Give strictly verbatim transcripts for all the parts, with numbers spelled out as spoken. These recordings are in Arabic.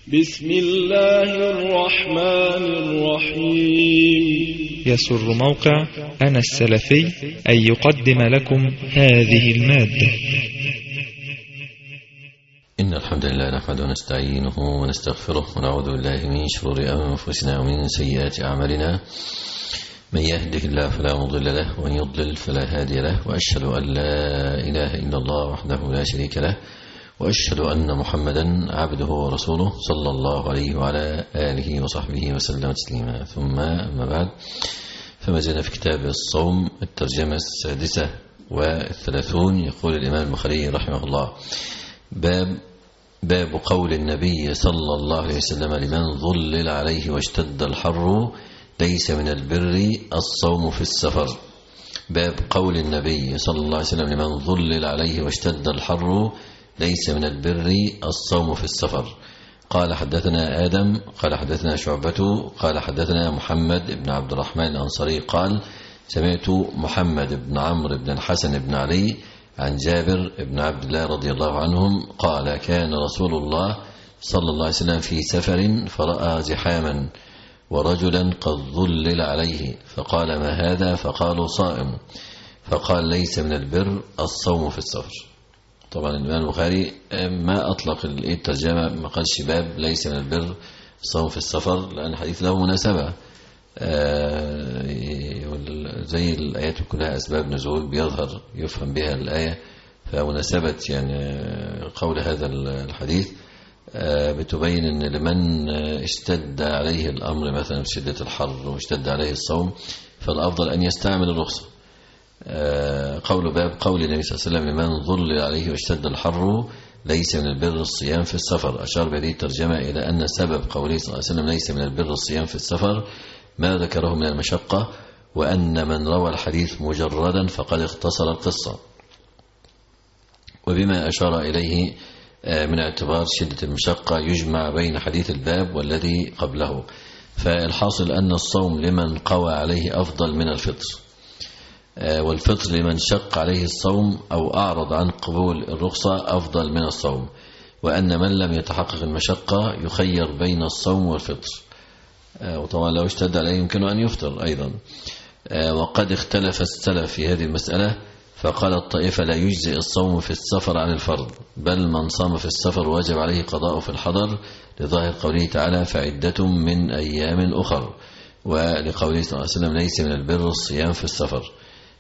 بسم الله الرحمن الرحيم. يسر موقع أنا السلفي أن يقدم لكم هذه المادة. إن الحمد لله نحمده ونستعينه ونستغفره ونعوذ بالله من شرور أنفسنا ومن سيئات أعمالنا. من يهده الله فلا مضل له ومن يضلل فلا هادي له، وأشهد أن لا إله إلا الله وحده لا شريك له، وأشهد أن محمدا عبده ورسوله صلى الله عليه وعلى آله وصحبه وسلم تسليما. ثم أما بعد، فما زلنا في كتاب الصوم الترجمة السادسة والثلاثون. يقول الإمام البخاري رحمه الله: باب باب قول النبي صلى الله عليه وسلم لمن ظلل عليه واشتد الحر: ليس من البر الصوم في السفر. باب قول النبي صلى الله عليه وسلم لمن ظلل عليه واشتد الحر: ليس من البر الصوم في السفر. قال حدثنا آدم قال حدثنا شعبة قال حدثنا محمد بن عبد الرحمن الأنصاري قال: سمعت محمد بن عمرو بن الحسن بن علي عن جابر بن عبد الله رضي الله عنهم قال: كان رسول الله صلى الله عليه وسلم في سفر فرأى زحاما ورجلا قد ظلل عليه، فقال: ما هذا؟ فقالوا: صائم. فقال: ليس من البر الصوم في السفر. طبعا الإمام البخاري ما أطلق الترجمة، ما قالش باب ليس من البر الصوم في السفر، لأن الحديث له مناسبة زي الآيات كلها أسباب نزول بيظهر يفهم بها الآية، فمناسبة يعني قول هذا الحديث بتبين أن لمن اشتد عليه الأمر مثلا بشدة الحر واشتد عليه الصوم فالأفضل أن يستعمل الرخصة. قول باب قول النبي صلى الله عليه وسلم لمن ظلل عليه واشتد الحر: ليس من البر الصيام في السفر. أشار بهذه الترجمة إلى أن سبب قوله صلى الله عليه وسلم ليس من البر الصيام في السفر ما ذكره من المشقة، وأن من روى الحديث مجردا فقد اختصر القصة، وبما أشار إليه من اعتبار شدة المشقة يجمع بين حديث الباب والذي قبله. فالحاصل أن الصوم لمن قوى عليه أفضل من الفطر، والفطر لمن شق عليه الصوم أو أعرض عن قبول الرخصة أفضل من الصوم، وأن من لم يتحقق المشقة يخير بين الصوم والفطر، وطبعا لو اشتد عليه يمكن أن يفطر أيضا. وقد اختلف السلف في هذه المسألة، فقال الطائفة: لا يجزئ الصوم في السفر عن الفرض، بل من صام في السفر وجب عليه قضاء في الحضر، لظاهر قوله تعالى: فعدة من أيام أخر، ولقوله صلى الله عليه وسلم: ليس من البر الصيام في السفر،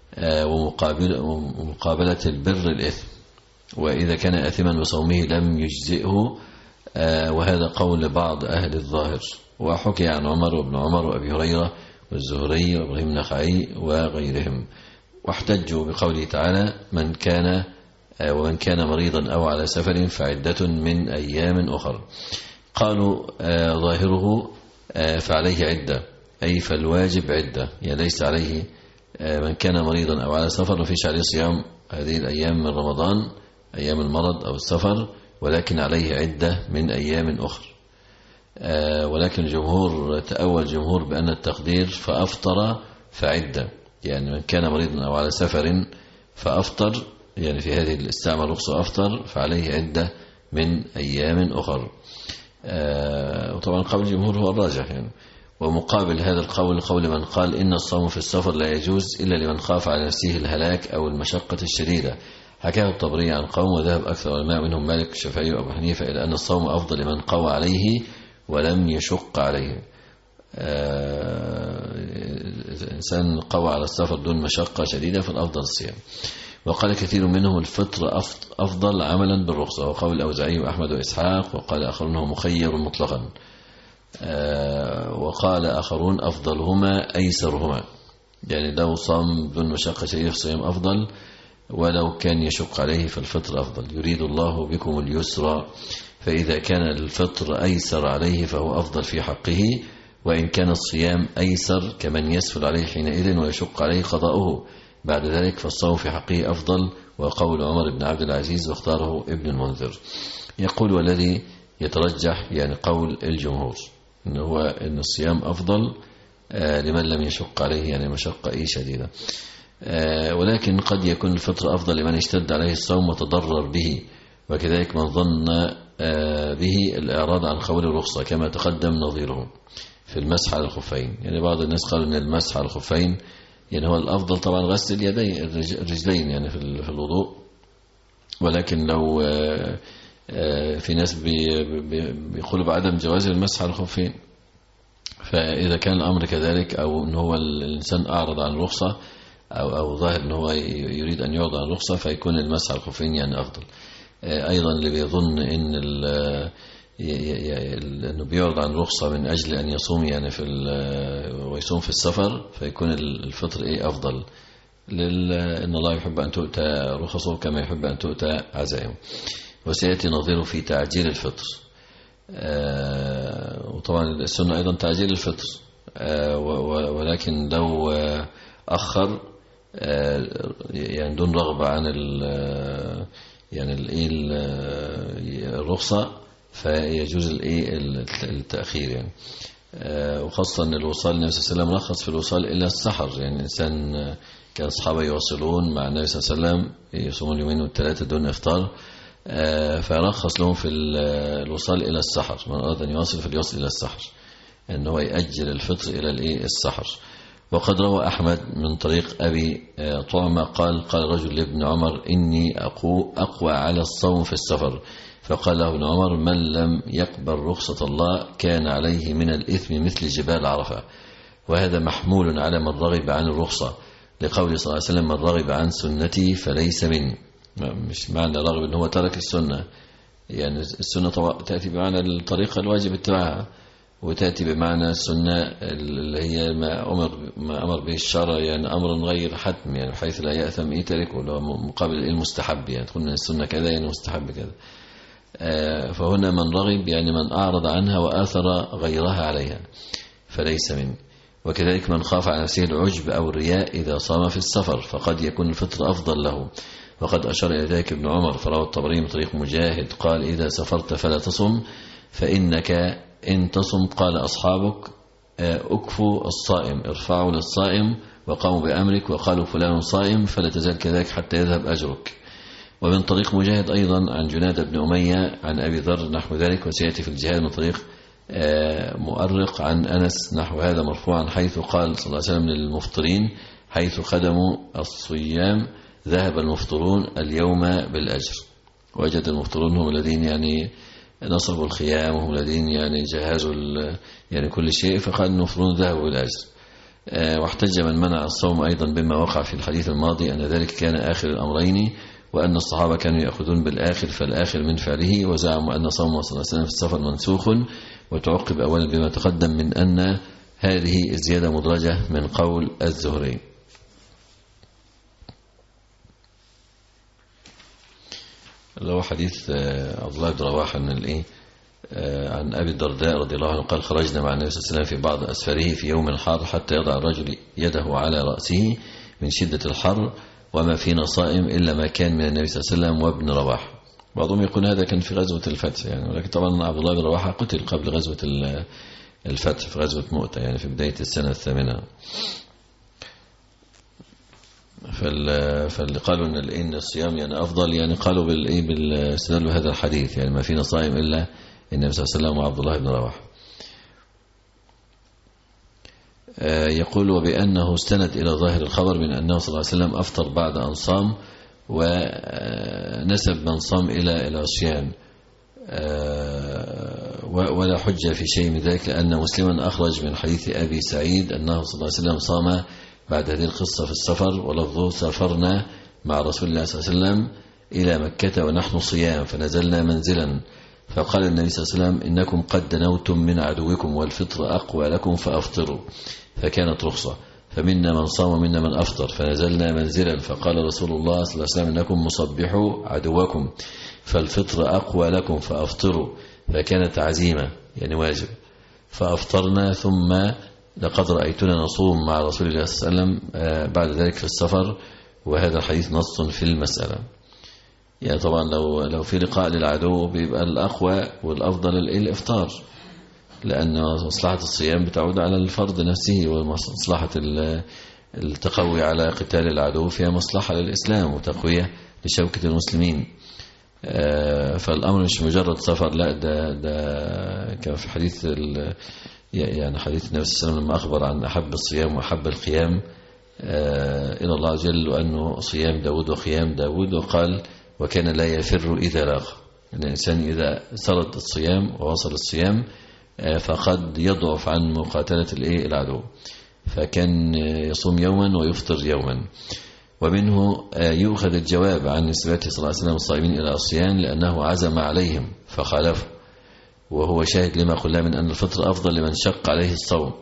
ومقابلة البر الإثم، وإذا كان آثما بصومه لم يجزئه، وهذا قول بعض أهل الظاهر. وحكي عن عمر وابن عمر وأبي هريرة والزهري وإبراهيم النخعي وغيرهم، واحتجوا بقوله تعالى: من كان ومن كان مريضا أو على سفر فعدة من أيام أخر. قالوا ظاهره فعليه عدة، أي فالواجب عدة، يعني ليس عليه من كان مريضا أو على سفر ما فيش عليه صيام هذه الأيام من رمضان أيام المرض أو السفر، ولكن عليه عدة من أيام أخرى. ولكن الجمهور تأول الجمهور بأن التقدير فأفطر فعدة، يعني من كان مريضا أو على سفر فأفطر، يعني في هذه الاستعمال رخصة أفطر فعليه عدة من أيام أخرى. وطبعا قول الجمهور هو الراجح يعني. ومقابل هذا القول قول من قال إن الصوم في السفر لا يجوز إلا لمن خاف على نفسه الهلاك أو المشقة الشديدة. حكاه الطبري عن قوم، وذهب أكثر علماء منهم مالك الشافعي وأبو حنيفة إلى أن الصوم أفضل لمن قوى عليه ولم يشق عليه. إنسان قوى على السفر دون مشقة شديدة فالأفضل الصيام. وقال كثير منهم الفطر أفضل عملا بالرخصة، وقال الأوزاعي وأحمد وإسحاق، وقال آخرون هو مخير مطلقا، وقال آخرون أفضلهما أيسرهما، يعني لو صام دون مشقة شديدة فالصيام أفضل، ولو كان يشق عليه فالفطر أفضل. يريد الله بكم اليسر، فإذا كان الفطر أيسر عليه فهو أفضل في حقه، وإن كان الصيام أيسر كمن يسهل عليه حينئذ ويشق عليه قضاؤه بعد ذلك فالصوم في حقه أفضل. وقول عمر بن عبد العزيز واختاره ابن المنذر. يقول: والذي يترجح يعني قول الجمهور إن هو إن الصيام أفضل لمن لم يشق عليه يعني مشقة أي شديدة، ولكن قد يكون الفطر أفضل لمن اشتد عليه الصوم وتضرر به، وكذلك من ظن به الإعراض عن قول الرخصة كما تقدم نظيره في المسح على الخفين. يعني بعض الناس قالوا أن المسح على الخفين يعني هو الأفضل طبعا غسل اليدين الرجلين يعني في الوضوء، ولكن لو في ناس بيقولوا بعدم جواز المسح على الخفين، فإذا كان الأمر كذلك أو أن هو الإنسان أعرض عن الرخصة أو, أو ظاهر أن هو يريد أن يعرض عن الرخصة فيكون المسح على الخفين يعني أفضل. أيضا اللي بيظن أن أنه بيعرض عن الرخصة من أجل أن يصوم يعني في ويصوم في السفر فيكون الفطر إيه أفضل، لأن الله يحب أن تؤتى رخصه كما يحب أن تؤتى عزائمه. وسيأتي نظيره في تعجيل الفطر. وطبعا السنة أيضا تعجيل الفطر، ولكن لو أخر يعني دون رغبة عن يعني الرخصة فيجوز التأخير يعني. وخاصة أن الوصال النبي صلى الله عليه وسلم رخص في الوصال إلى السحر، يعني الإنسان كان أصحابه يواصلون مع النبي صلى الله عليه وسلم يصومون اليومين والثلاثة دون إفطار، فرخص لهم في الوصال إلى السحر، من أراد أن يواصل فليصل إلى السحر، أنه يأجل الفطر إلى السحر. وقد روى أحمد من طريق أبي طعمة قال قال رجل لابن عمر إني أقوى على الصوم في السفر، فقال له ابن عمر من لم يقبل رخصة الله كان عليه من الإثم مثل جبال عرفة. وهذا محمول على من رغب عن الرخصة لقول صلى الله عليه وسلم من رغب عن سنتي فليس مني. مش معنى رغب أنه هو ترك السنة، يعني السنة تأتي بمعنى الطريقة الواجب اتباعها، وتأتي بمعنى السنة اللي هي ما أمر ما أمر به الشرع، يعني أمر غير حتم، يعني بحيث لا يأثم إيه تركه، ولا مقابل المستحب، يعني تكون من السنة كذا يعني مستحب كذا. فهنا من رغب يعني من أعرض عنها وآثر غيرها عليها فليس منه. وكذلك من خاف على نفسه العجب أو الرياء إذا صام في السفر فقد يكون الفطر أفضل له، وقد أشار إلى ذلك ابن عمر فروى الطبري من طريق مجاهد قال إذا سافرت فلا تصم فإنك إن تصم قال أصحابك أكفوا الصائم ارفعوا للصائم وقاموا بأمرك وقالوا فلان صائم فلا تزال كذلك حتى يذهب أجرك. ومن طريق مجاهد أيضا عن جناد بن أمية عن أبي ذر نحو ذلك. وسيأتي في الجهاد من طريق مؤرق عن أنس نحو هذا مرفوعا حيث قال صلى الله عليه وسلم للمفطرين حيث خدموا الصيام ذهب المفطرون اليوم بالأجر. وجد المفطرون هم الذين يعني نصبوا الخيام وهم الذين يعني جهزوا يعني كل شيء، فقال المفطرون ذهبوا بالأجر. واحتج من منع الصوم أيضا بما وقع في الحديث الماضي أن ذلك كان آخر الأمرين، وأن الصحابة كانوا يأخذون بالآخر فالآخر من فعله، وزعموا أن صوم صلى الله عليه وسلم في السفر منسوخ. وتعقب أولا بما تقدم من أن هذه الزيادة مدرجة من قول الزهري. لو حديث عبد الله بن رواحة عن الايه عن ابي الدرداء رضي الله عنه قال خرجنا مع النبي صلى الله عليه وسلم في بعض اسفاره في يوم حار حتى يضع الرجل يده على راسه من شده الحر وما فينا صائم الا ما كان من النبي صلى الله عليه وسلم وابن رواحة. بعضهم يقول هذا كان في غزوه الفتح يعني، ولكن طبعا عبد الله بن رواحة قتل قبل غزوه الفتح في غزوه مؤتة يعني في بدايه السنه الثامنه. فاللي قالوا ان ان الصيام يعني افضل يعني قالوا بالايه بالاستدلال بهذا الحديث يعني ما فينا صائم الا النبي صلى الله عليه وسلم وعبد الله بن رواحة. يقول وبانه استند الى ظاهر الخبر من انه صلى الله عليه وسلم افطر بعد ان صام، ونسب من صام الى العصيان، ولا حجه في شيء من ذلك لان مسلما اخرج من حديث ابي سعيد انه صلى الله عليه وسلم صام بعد هذه القصة في السفر، ولفظه سافرنا مع رسول الله صلى الله عليه وسلم إلى مكة ونحن صيام فنزلنا منزلا فقال النبي صلى الله عليه وسلم إنكم قد دنوتم من عدوكم والفطر أقوى لكم فأفطروا، فكانت رخصة. فمنا من صام ومنا من أفطر فنزلنا منزلا فقال رسول الله صلى الله عليه وسلم إنكم مصبحوا عدوكم فالفطر أقوى لكم فأفطروا، فكانت عزيمة يعني واجب فأفطرنا. ثم لقد رأيتنا نصوم مع رسول الله صلى الله عليه وسلم بعد ذلك في السفر، وهذا الحديث نص في المسألة. يعني طبعا لو لو في لقاء للعدو بيبقى الأقوى والأفضل الإفطار، لأن مصلحة الصيام بتعود على الفرد نفسه، ومصلحة التقوي على قتال العدو فيها مصلحة للإسلام وتقوية لشوكة المسلمين. فالأمر مش مجرد سفر، لا ده ده كان في حديث يعني حديث النبي صلى الله عليه وسلم لما أخبر عن أحب الصيام وأحب القيام إلى الله عز وجل وأنه صيام داود وقيام داود، وقال وكان لا يفر إذا لاقى. الإنسان إذا سرد الصيام ووصل الصيام فقد يضعف عن مقاتلة العدو، فكان يصوم يوما ويفطر يوما. ومنه يؤخذ الجواب عن نسبته صلى الله عليه وسلم الصائمين إلى الصيام لأنه عزم عليهم فخالفوا، وهو شاهد لما قلنا من أن الفطر أفضل لمن شق عليه الصوم.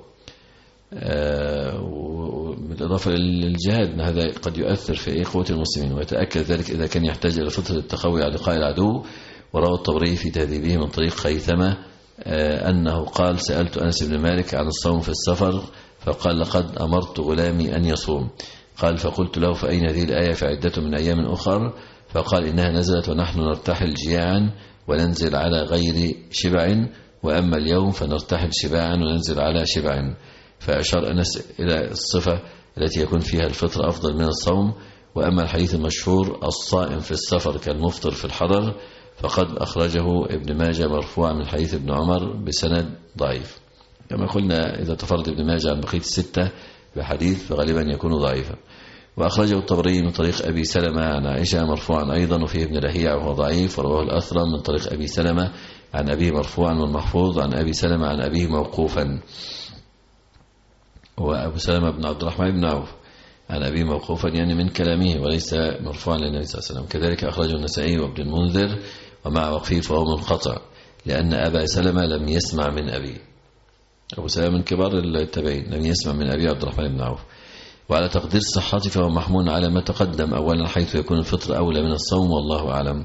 بالإضافة للجهاد هذا قد يؤثر في قوة المسلمين، ويتأكد ذلك إذا كان يحتاج إلى فترة التقوي على لقاء العدو. وروى الطبري في تهذيبه من طريق خيثمة أنه قال سألت أنس بن مالك عن الصوم في السفر فقال لقد أمرت غلامي أن يصوم. قال فقلت له فأين هذه الآية؟ فعدة من أيام أخر. فقال إنها نزلت ونحن نرتحل جياعا وننزل على غير شبع، وأما اليوم فنرتحل شباعا وننزل على شبع. فأشار أنس إلى الصفة التي يكون فيها الفطر أفضل من الصوم. وأما الحديث المشهور الصائم في السفر كالمفطر في الحضر فقد أخرجه ابن ماجه مرفوعا من حديث ابن عمر بسند ضعيف. كما قلنا إذا تفرد ابن ماجه عن بقية الستة بحديث فغالبا يكون ضعيفا. وأخرجه الطبري من طريق أبي سلمة عن عائشة مرفوعا أيضا، وفيه ابن لهيع وهو ضعيف. ورواه الأثرم من طريق أبي سلمة عن أبيه مرفوعا، والمحفوظ عن أبي سلمة عن أبيه موقوفا، وأبو سلمة بن عبد الرحمن بن عوف عن أبيه موقوفا يعني من كلامه وليس مرفوعا للنبي صلى الله عليه وسلم. كذلك أخرجه النسائي وابن المنذر، ومع وقفه فهو منقطع لأن أبا سلمة لم يسمع من أبيه. أبو سلمة من كبار التابعين لم يسمع من أبيه عبد الرحمن بن عوف. وعلى تقدير صحته فهو محمول على ما تقدم أولا، حيث يكون الفطر أولى من الصوم، والله أعلم.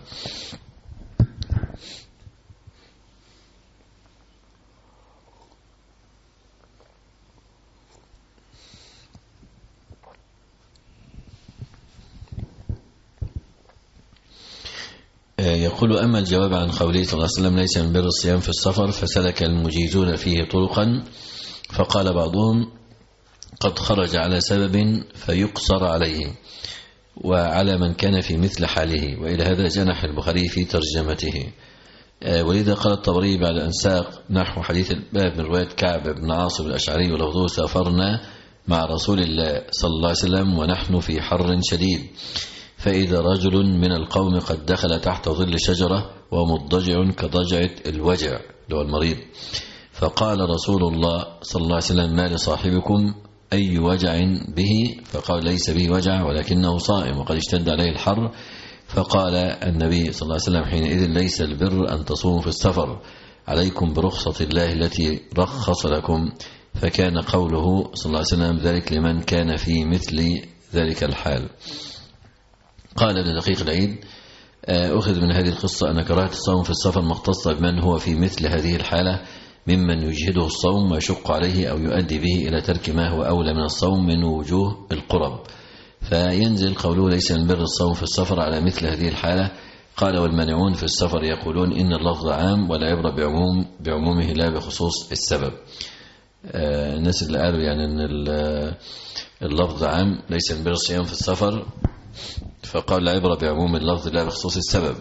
يقول أما الجواب عن قوله صلى الله عليه وسلم ليس من بر الصيام في السفر فسلك المجيزون فيه طرقا، فقال بعضهم قد خرج على سبب فيقصر عليه وعلى من كان في مثل حاله. وإلى هذا جنح البخاري في ترجمته. ولذا قال الطبري بعد أن ساق نحو حديث الباب من رواية كعب بن عاصم الأشعري ولفظه سافرنا مع رسول الله صلى الله عليه وسلم ونحن في حر شديد، فإذا رجل من القوم قد دخل تحت ظل شجرة ومضجع كضجعة الوجع اللي هو المريض، فقال رسول الله صلى الله عليه وسلم ما لصاحبكم أي وجع به؟ فقال ليس به وجع ولكنه صائم وقد اشتد عليه الحر. فقال النبي صلى الله عليه وسلم حينئذ ليس البر أن تصوموا في السفر، عليكم برخصة الله التي رخص لكم. فكان قوله صلى الله عليه وسلم ذلك لمن كان في مثل ذلك الحال. قال ابن دقيق العيد أخذ من هذه القصة أن كراهة الصوم في السفر مختصة بمن هو في مثل هذه الحالة ممن يجهده الصوم ويشق عليه أو يؤدي به إلى ترك ما هو أولى من الصوم من وجوه القرب، فينزل قوله ليس من بر الصوم في السفر على مثل هذه الحالة. قال والمانعون في السفر يقولون إن اللفظ عام ولا عبرة بعموم بعمومه لا بخصوص السبب. الناس اللي قالوا يعني أن اللفظ عام ليس من بر الصيام في السفر، فقال لا عبرة بعموم اللفظ لا بخصوص السبب.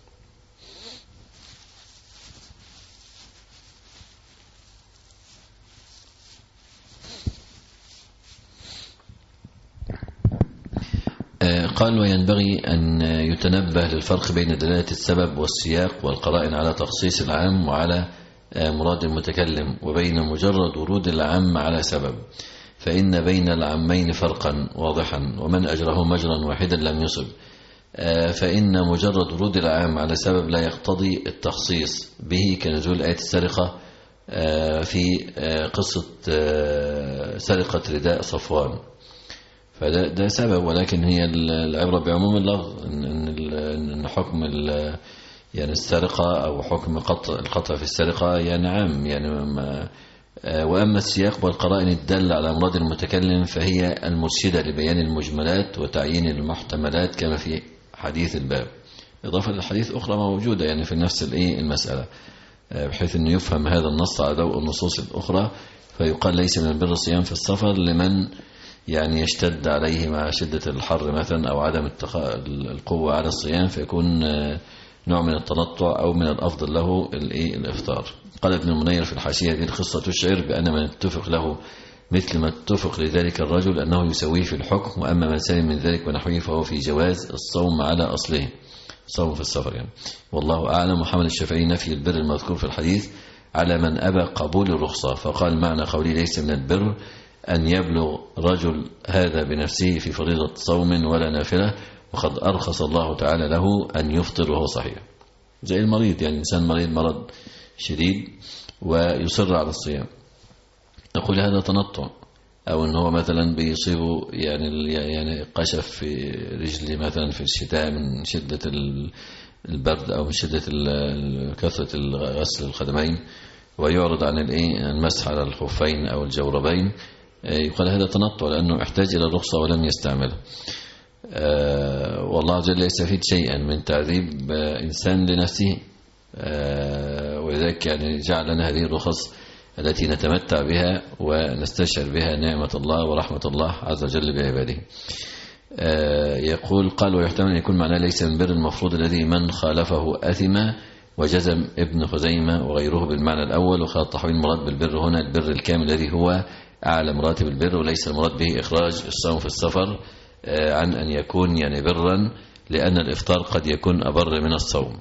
قال وينبغي أن يتنبه للفرق بين دلالة السبب والسياق والقرائن على تخصيص العام وعلى مراد المتكلم، وبين مجرد ورود العام على سبب، فإن بين العامين فرقا واضحا، ومن أجره مجرا واحدا لم يصب. فإن مجرد ورود العام على سبب لا يقتضي التخصيص به، كنزول آية السرقة في قصة سرقة رداء صفوان، فده ده سبب، ولكن هي العبرة بعموم اللفظ إن حكم يعني السرقة أو حكم قطع القطع في السرقة يعني عام يعني ما. وأما السياق والقرائن الدالة على مراد المتكلم فهي المرشدة لبيان المجملات وتعيين المحتملات كما في حديث الباب، إضافة للحديث أخرى موجودة يعني في نفس المسألة، بحيث أنه يفهم هذا النص على ضوء النصوص الأخرى. فيقال ليس من البر الصيام في السفر لمن يعني يشتد عليه مع شدة الحر مثلا أو عدم القوة على الصيام، فيكون نوع من التنطع أو من الأفضل له الإفطار. قال ابن المنير في الحاشية: هذه القصة تشعر بأن من اتفق له مثل ما اتفق لذلك الرجل أنه يسويه في الحكم، وأما من سلم من ذلك ونحوه فهو في جواز الصوم على أصله، صوم في السفر يعني. والله أعلم. وحمل الشافعي نفي البر المذكور في الحديث على من أبى قبول الرخصة، فقال: معنى قولي ليس من البر أن يبلغ رجل هذا بنفسه في فريضة صوم ولا نافلة، وقد أرخص الله تعالى له أن يفطر وهو صحيح. زي المريض، يعني إنسان مريض مرض شديد ويصر على الصيام، نقول هذا تنطع. أو أن هو مثلا بيصيبه يعني يعني قشف في رجله مثلا في الشتاء من شدة البرد أو من شدة كثرة غسل القدمين، ويعرض عن المسح على الخفين أو الجوربين، يقال هذا تنطع لأنه احتاج إلى الرخصة ولم يستعملها. أه والله جل لا يستفيد شيئا من تعذيب إنسان لنفسه. أه ولذلك يعني جعل لنا هذه الرخص التي نتمتع بها ونستشعر بها نعمة الله ورحمة الله عز وجل بعباده. أه يقول: قال: ويحتمل أن يكون معناه ليس من بر المفروض الذي من خالفه أثم، وجزم ابن خزيمة وغيره بالمعنى الأول. وقال الطحاوي: المراد بالبر هنا البر الكامل الذي هو أعلى مراتب البر، وليس المراد به إخراج الصوم في السفر عن أن يكون يعني برا، لأن الإفطار قد يكون أبر من الصوم.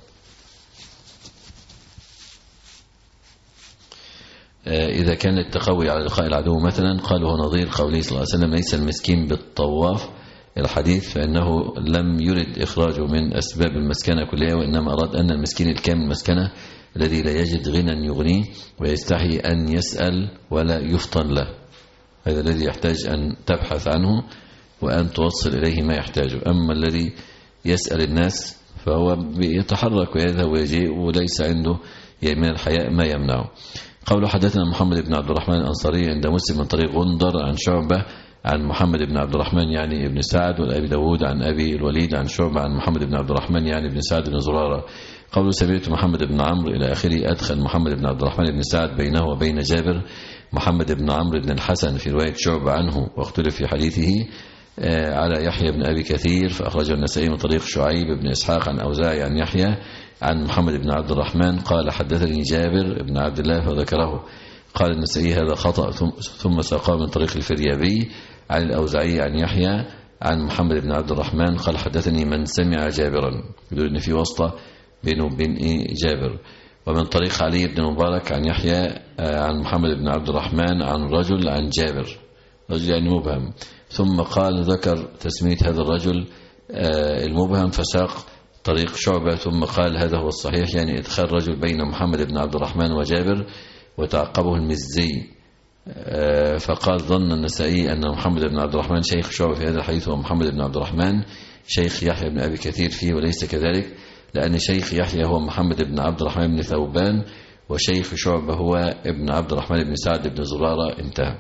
إذا كان التقوي على لقاء العدو مثلا، قال هو نظير قوله صلى الله عليه وسلم: ليس المسكين بالطواف الحديث، فإنه لم يرد إخراجه من أسباب المسكنة كلها، وإنما أراد أن المسكين الكامل المسكنة الذي لا يجد غنى يغنيه ويستحي أن يسأل ولا يفطن له، هذا الذي يحتاج أن تبحث عنه وأن توصل إليه ما يحتاجه. أما الذي يسأل الناس فهو يتحرك ويذهب ويجيء وليس عنده من الحياء ما يمنعه. قوله: حدثنا محمد بن عبد الرحمن الأنصاري عند مسلم من طريق غندر عن شعبة عن محمد بن عبد الرحمن يعني ابن سعد، والأبي داود عن أبي الوليد عن شعبة عن محمد بن عبد الرحمن يعني ابن سعد بن زرارة. قوله: سمعت محمد بن عمرو إلى آخره، أدخل محمد بن عبد الرحمن بن سعد بينه وبين جابر محمد بن عمرو بن الحسن في رواية شعبة عنه، واختلف في حديثه على يحيى بن أبي كثير، فأخرجه النسائي من طريق شعيب بن إسحاق عن أوزاعي عن يحيى عن محمد بن عبد الرحمن قال: حدثني جابر بن عبد الله فذكره. قال النسائي: هذا خطأ، ثم ساقه من طريق الفريابي عن الأوزاعي عن يحيى عن محمد بن عبد الرحمن قال: حدثني من سمع جابرا، يقول إن في واسطة بينه وبين جابر. ومن طريق علي بن مبارك عن يحيى عن محمد بن عبد الرحمن عن رجل عن جابر، رجل يعني مبهم، ثم قال ذكر تسمية هذا الرجل المبهم فساق طريق شعبة، ثم قال هذا هو الصحيح، يعني إدخال رجل بين محمد بن عبد الرحمن وجابر، وتعقبه المزي فقال: ظن النسائي أن محمد بن عبد الرحمن شيخ شعبة في هذا الحديث، ومحمد بن عبد الرحمن شيخ يحيى بن أبي كثير فيه، وليس كذلك، لأن شيخ يحيى هو محمد بن عبد الرحمن بن ثوبان، وشيخ شعبة هو ابن عبد الرحمن بن سعد بن زرارة. انتهى.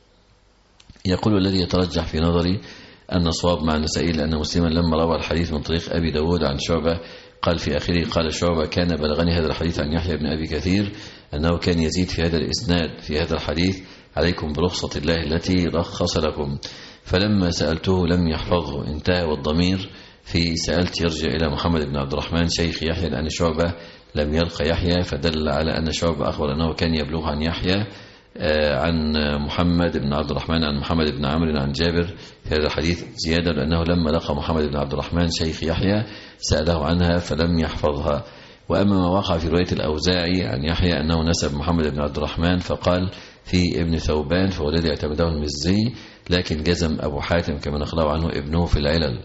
يقول: الذي يترجح في نظري أن صواب مع النسائي، لأن مسلما لما روى الحديث من طريق أبي داود عن شعبة قال في آخره: قال شعبة: كان بلغني هذا الحديث عن يحيى بن أبي كثير أنه كان يزيد في هذا الإسناد في هذا الحديث: عليكم برخصة الله التي رخص لكم. فلما سألته لم يحفظه. انتهى. والضمير في سألت يرجع إلى محمد بن عبد الرحمن شيخ يحيى، لأن شعبة لم يلقى يحيى، فدل على أن شعبة أخبر أنه كان يبلغ عن يحيى عن محمد بن عبد الرحمن عن محمد بن عمرو عن جابر في هذا الحديث زيادة، لأنه لما لقى محمد بن عبد الرحمن شيخ يحيى سأله عنها فلم يحفظها. وأما ما وقع في رواية الأوزاعي عن يحيى أنه نسب محمد بن عبد الرحمن فقال في ابن ثوبان، فهو الذي اعتمده المزي، لكن جزم أبو حاتم كما نقله عنه ابنه في العلل،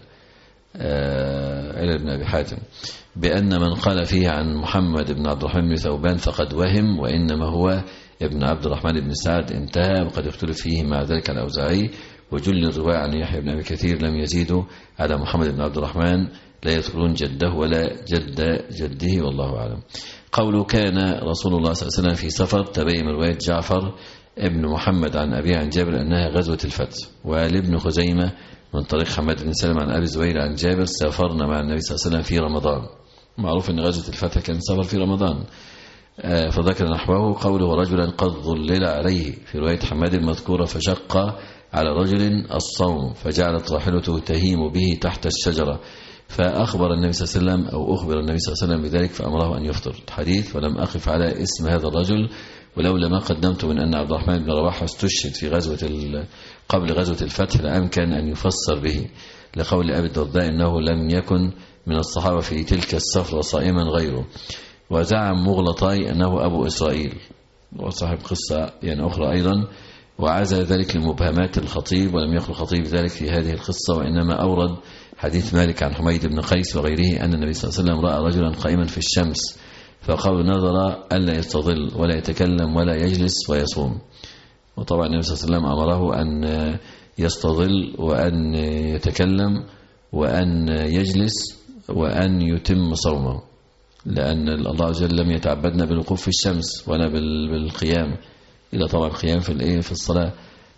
علل بن أبي حاتم، بأن من قال فيه عن محمد بن عبد الرحمن بن ثوبان فقد وهم، وإنما هو ابن عبد الرحمن بن سعد. انتهى. وقد اختلف فيه مع ذلك الأوزاعي، وجل الرواية عن يحيى بن أبي كثير لم يزيدوا على محمد بن عبد الرحمن، لا يذكرون جده ولا جد جده، والله أعلم. قوله: كان رسول الله صلى الله عليه وسلم في سفر، تبين من رواية جعفر ابن محمد عن أبي عن جابر أنها غزوة الفتح. ولابن خزيمة من طريق حماد بن سلمة عن أبي زبير عن جابر: سافرنا مع النبي صلى الله عليه وسلم في رمضان. معروف أن غزوة الفتح كان سفر في رمضان، فذكر نحوه. قوله: رجلا قد ظلل عليه في رواية حماد المذكورة: فشق على رجل الصوم فجعلت راحلته تهيم به تحت الشجرة، فأخبر النبي صلى الله عليه وسلم أو أخبر النبي صلى الله عليه وسلم بذلك فأمره أن يفطر. حديث: ولم أقف على اسم هذا الرجل ولولا ما قدمت من أن عبد الرحمن بن رواحة استشهد في غزوة قبل غزوة الفتح لأمكن أن يفسر به، لقول أبي الدرداء إنه لم يكن من الصحابة في تلك السفرة صائما غيره. وزعم مغلطاي أنه أبو إسرائيل، وصاحب قصة يعني أخرى أيضا، وعزل ذلك لمبهمات الخطيب، ولم يخل الخطيب ذلك في هذه القصة، وإنما أورد حديث مالك عن حميد بن قيس وغيره أن النبي صلى الله عليه وسلم رأى رجلا قائما في الشمس فقال نظر ألا يستظل ولا يتكلم ولا يجلس ويصوم. وطبعا النبي صلى الله عليه وسلم أمره أن يستظل وأن يتكلم وأن يجلس وأن يتم صومه، لأن الله عز وجل لم يتعبدنا بالوقوف في الشمس ولا بالقيام، إلا طبعا القيام في الإيه في الصلاة.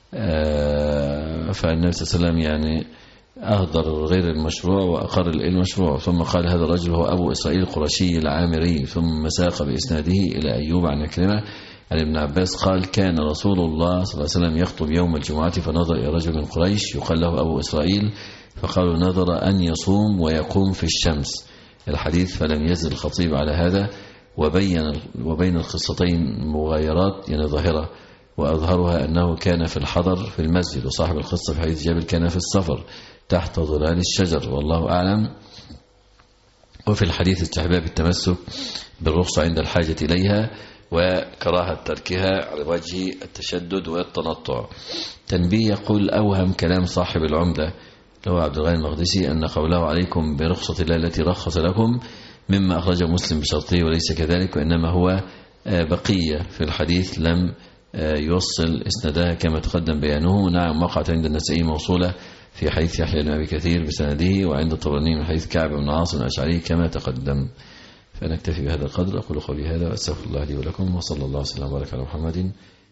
فالنبي صلى الله عليه وسلم يعني أهدر غير المشروع وأقر المشروع. ثم قال هذا الرجل هو أبو إسرائيل القرشي العامري، ثم ساق بإسناده إلى أيوب عن عكرمة عن ابن عباس قال كان رسول الله صلى الله عليه وسلم يخطب يوم الجمعة فنظر إلى رجل من قريش يقال له أبو إسرائيل فقالوا نظر أن يصوم ويقوم في الشمس. الحديث فلم يزل الخطيب على هذا، وبين وبين القصتين مغايرات يعني ظاهرة، وأظهرها أنه كان في الحضر في المسجد، وصاحب القصة في حديث جابر كان في السفر تحت ظلال الشجر، والله أعلم. وفي الحديث استحباب التمسك بالرخصة عند الحاجة إليها وكراهة تركها على وجه التشدد والتنطع. تنبيه: يقول أوهم كلام صاحب العمدة له عبد الغني المقدسي أن قوله عليكم برخصة الله التي رخص لكم مما أخرجه مسلم بشرطه وليس كذلك، وإنما هو بقية في الحديث لم يوصل إسنادها كما تقدم بيانه. نعم وقعت عند النسائي موصولة في حديث يحيى بن أبي كثير بسنده، وعند الطبراني من حديث كعب بن عاصم الأشعري كما تقدم. فنكتفي بهذا القدر. أقول قولي هذا وأستغفر الله لي ولكم، وصلى الله وسلم وبارك على محمد